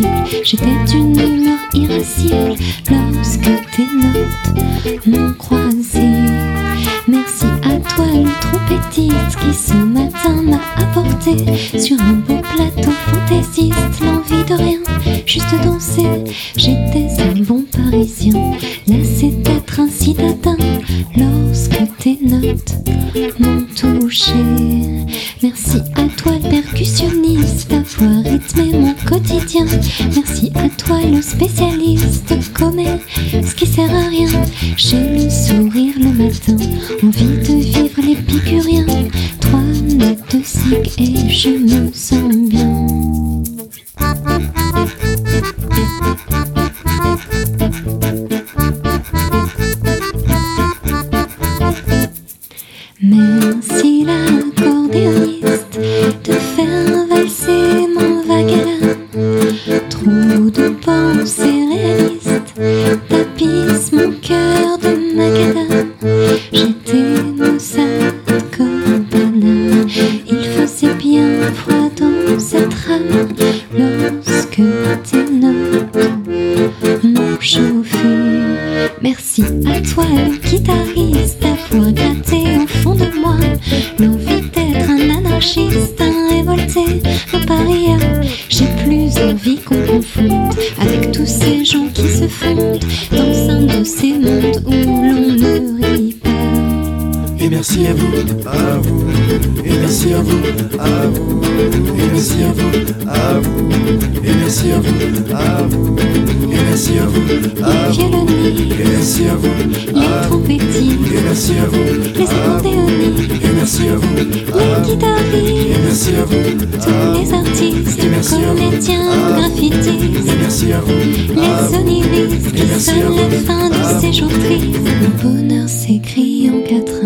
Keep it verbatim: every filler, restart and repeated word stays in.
possible. J'étais d'une humeur irascible lorsque tes notes m'ont croisé. Merci à toi le trompettiste qui ce matin m'a apporté sur un beau plateau fantaisiste l'envie de rien, juste danser. J'étais un bon parisien, lassé d'être un citadin lorsque tes notes m'ont touché. Merci à toi le percussionniste d'avoir rythmé mon quotidien. Merci à toi le spécialiste de connaître ce qui sert à rien. J'ai le sourire le matin, envie de vivre l'épicurien. Trois notes de cig et je me sens bien. Merci l'accordéoniste de faire valser mon vague. Trop de pensées réalistes tapissent mon cœur de macadam. J'étais Mozart Coppola. Il faisait bien froid dans cette rame lorsque tes notes m'ont chauffé. Merci à toi le guitariste d'avoir gratté au fond de moi l'envie d'être un anarchiste, un révolté, un paria. J'ai plus envie qu'on confonde avec tous ces gens qui se fondent dans un de ces mondes où l'on ne rit pas. Et merci à vous, à vous, et merci à vous, à vous, et merci à vous, à vous, et merci à vous, à vous, et merci à vous, à vous, Violonistes, et merci à vous, les trompettistes, et merci à vous, les accordéonistes, et merci à vous, les guitaristes, et merci à vous, tous les artistes, comédiens, graffitistes, et merci à vous, les oniristes qui sonnent la fin de ces jours tristes. Mon bonheur s'écrit en quatrain.